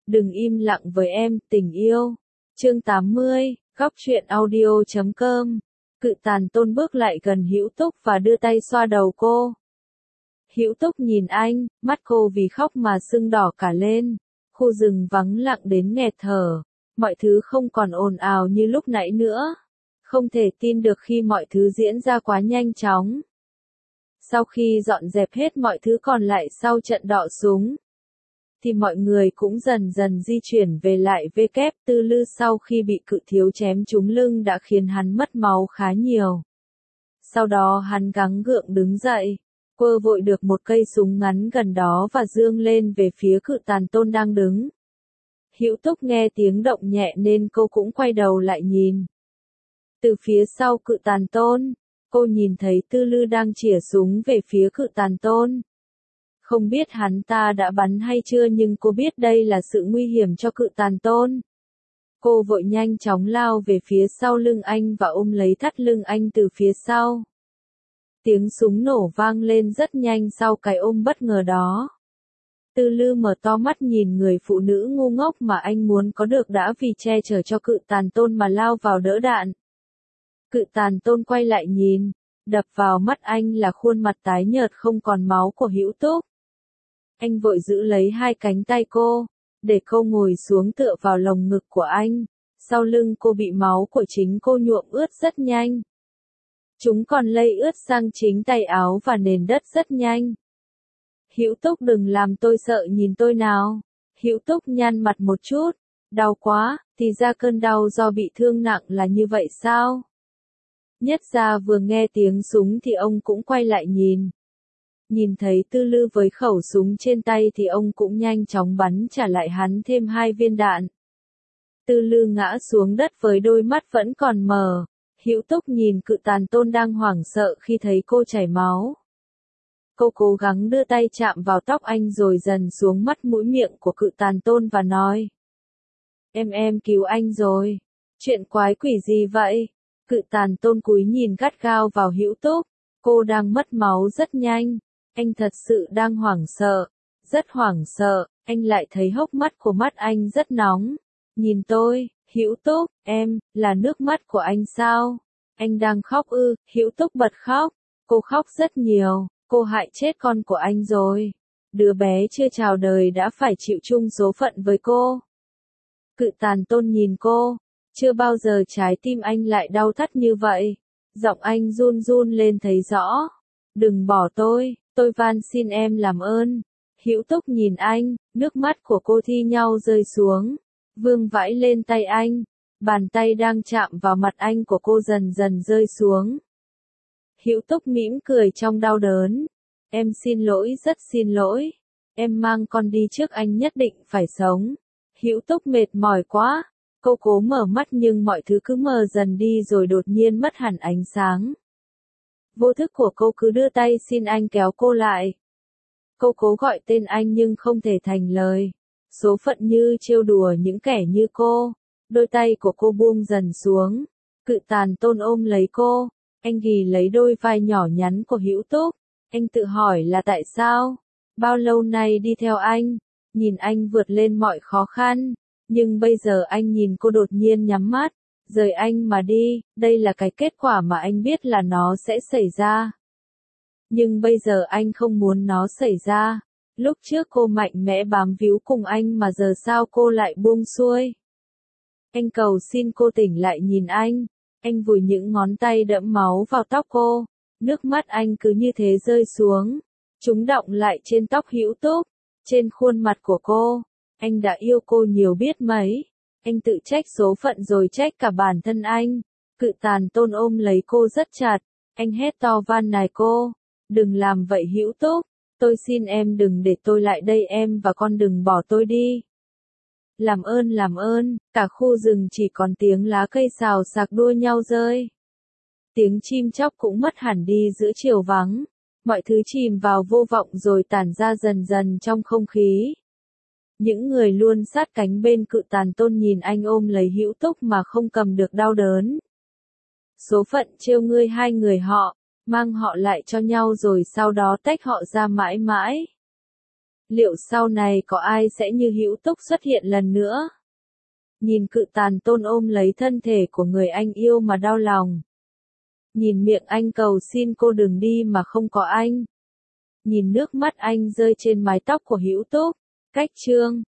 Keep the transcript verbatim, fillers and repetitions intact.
Đừng im lặng với em, tình yêu. Chương tám mươi, góc truyện audio chấm com. Cự Tàn Tôn bước lại gần Hữu Túc và đưa tay xoa đầu cô. Hữu Túc nhìn anh, mắt cô vì khóc mà sưng đỏ cả lên. Khu rừng vắng lặng đến nghẹt thở, mọi thứ không còn ồn ào như lúc nãy nữa. Không thể tin được khi mọi thứ diễn ra quá nhanh chóng. Sau khi dọn dẹp hết mọi thứ còn lại sau trận đọ súng, thì mọi người cũng dần dần di chuyển về lại với kép Tư Lư sau khi bị Cự Thiếu chém trúng lưng đã khiến hắn mất máu khá nhiều. Sau đó hắn gắng gượng đứng dậy, quơ vội được một cây súng ngắn gần đó và giương lên về phía Cự Tàn Tôn đang đứng. Hữu Túc nghe tiếng động nhẹ nên cô cũng quay đầu lại nhìn. Từ phía sau Cự Tàn Tôn, cô nhìn thấy Tư Lư đang chĩa súng về phía Cự Tàn Tôn. Không biết hắn ta đã bắn hay chưa nhưng cô biết đây là sự nguy hiểm cho Cự Tàn Tôn. Cô vội nhanh chóng lao về phía sau lưng anh và ôm lấy thắt lưng anh từ phía sau. Tiếng súng nổ vang lên rất nhanh sau cái ôm bất ngờ đó. Tư Lư mở to mắt nhìn người phụ nữ ngu ngốc mà anh muốn có được đã vì che chở cho Cự Tàn Tôn mà lao vào đỡ đạn. Cự Tàn Tôn quay lại nhìn, đập vào mắt anh là khuôn mặt tái nhợt không còn máu của Hữu Túc. Anh vội giữ lấy hai cánh tay cô, để cô ngồi xuống tựa vào lồng ngực của anh. Sau lưng cô bị máu của chính cô nhuộm ướt rất nhanh. Chúng còn lây ướt sang chính tay áo và nền đất rất nhanh. Hữu Túc đừng làm tôi sợ, nhìn tôi nào. Hữu Túc nhăn mặt một chút. Đau quá, thì ra cơn đau do bị thương nặng là như vậy sao? Nhất Gia vừa nghe tiếng súng thì ông cũng quay lại nhìn. Nhìn thấy Tư Lư với khẩu súng trên tay thì ông cũng nhanh chóng bắn trả lại hắn thêm hai viên đạn. Tư Lư ngã xuống đất với đôi mắt vẫn còn mờ. Hữu Túc nhìn Cự Tàn Tôn đang hoảng sợ khi thấy cô chảy máu. Cô cố gắng đưa tay chạm vào tóc anh rồi dần xuống mắt mũi miệng của Cự Tàn Tôn và nói. Em em cứu anh rồi. Chuyện quái quỷ gì vậy? Cự Tàn Tôn cúi nhìn gắt gao vào Hữu Túc. Cô đang mất máu rất nhanh. Anh thật sự đang hoảng sợ. Rất hoảng sợ. Anh lại thấy hốc mắt của mắt anh rất nóng. Nhìn tôi, Hữu Túc, em, là nước mắt của anh sao? Anh đang khóc ư? Hữu Túc bật khóc. Cô khóc rất nhiều. Cô hại chết con của anh rồi. Đứa bé chưa chào đời đã phải chịu chung số phận với cô. Cự Tàn Tôn nhìn cô. Chưa bao giờ trái tim anh lại đau thắt như vậy. Giọng anh run run lên thấy rõ. Đừng bỏ tôi, tôi van xin em làm ơn. Hữu Túc nhìn anh, nước mắt của cô thi nhau rơi xuống. Vương vãi lên tay anh. Bàn tay đang chạm vào mặt anh của cô dần dần rơi xuống. Hữu Túc mỉm cười trong đau đớn. Em xin lỗi, rất xin lỗi. Em mang con đi trước, anh nhất định phải sống. Hữu Túc mệt mỏi quá. Cô cố mở mắt nhưng mọi thứ cứ mờ dần đi rồi đột nhiên mất hẳn ánh sáng. Vô thức của cô cứ đưa tay xin anh kéo cô lại. Cô cố gọi tên anh nhưng không thể thành lời. Số phận như trêu đùa những kẻ như cô. Đôi tay của cô buông dần xuống. Cự Tàn Tôn ôm lấy cô. Anh ghì lấy đôi vai nhỏ nhắn của Hữu Túc. Anh tự hỏi là tại sao? Bao lâu nay đi theo anh, nhìn anh vượt lên mọi khó khăn. Nhưng bây giờ anh nhìn cô đột nhiên nhắm mắt, rời anh mà đi, đây là cái kết quả mà anh biết là nó sẽ xảy ra. Nhưng bây giờ anh không muốn nó xảy ra. Lúc trước cô mạnh mẽ bám víu cùng anh mà giờ sao cô lại buông xuôi? Anh cầu xin cô tỉnh lại nhìn anh. Anh vùi những ngón tay đẫm máu vào tóc cô. Nước mắt anh cứ như thế rơi xuống. Chúng đọng lại trên tóc Hữu Túc, trên khuôn mặt của cô. Anh đã yêu cô nhiều biết mấy. Anh tự trách số phận rồi trách cả bản thân anh. Cự Tàn Tôn ôm lấy cô rất chặt. Anh hét to van nài cô. Đừng làm vậy Hữu Túc. Tôi xin em đừng để tôi lại đây, em và con đừng bỏ tôi đi. Làm ơn làm ơn. Cả khu rừng chỉ còn tiếng lá cây xào xạc đua nhau rơi. Tiếng chim chóc cũng mất hẳn đi giữa chiều vắng. Mọi thứ chìm vào vô vọng rồi tản ra dần dần trong không khí. Những người luôn sát cánh bên Cự Tàn Tôn nhìn anh ôm lấy Hữu Túc mà không cầm được đau đớn. Số phận trêu ngươi hai người họ, mang họ lại cho nhau rồi sau đó tách họ ra mãi mãi. Liệu sau này có ai sẽ như Hữu Túc xuất hiện lần nữa? Nhìn Cự Tàn Tôn ôm lấy thân thể của người anh yêu mà đau lòng. Nhìn miệng anh cầu xin cô đừng đi mà không có anh. Nhìn nước mắt anh rơi trên mái tóc của Hữu Túc. Cách chương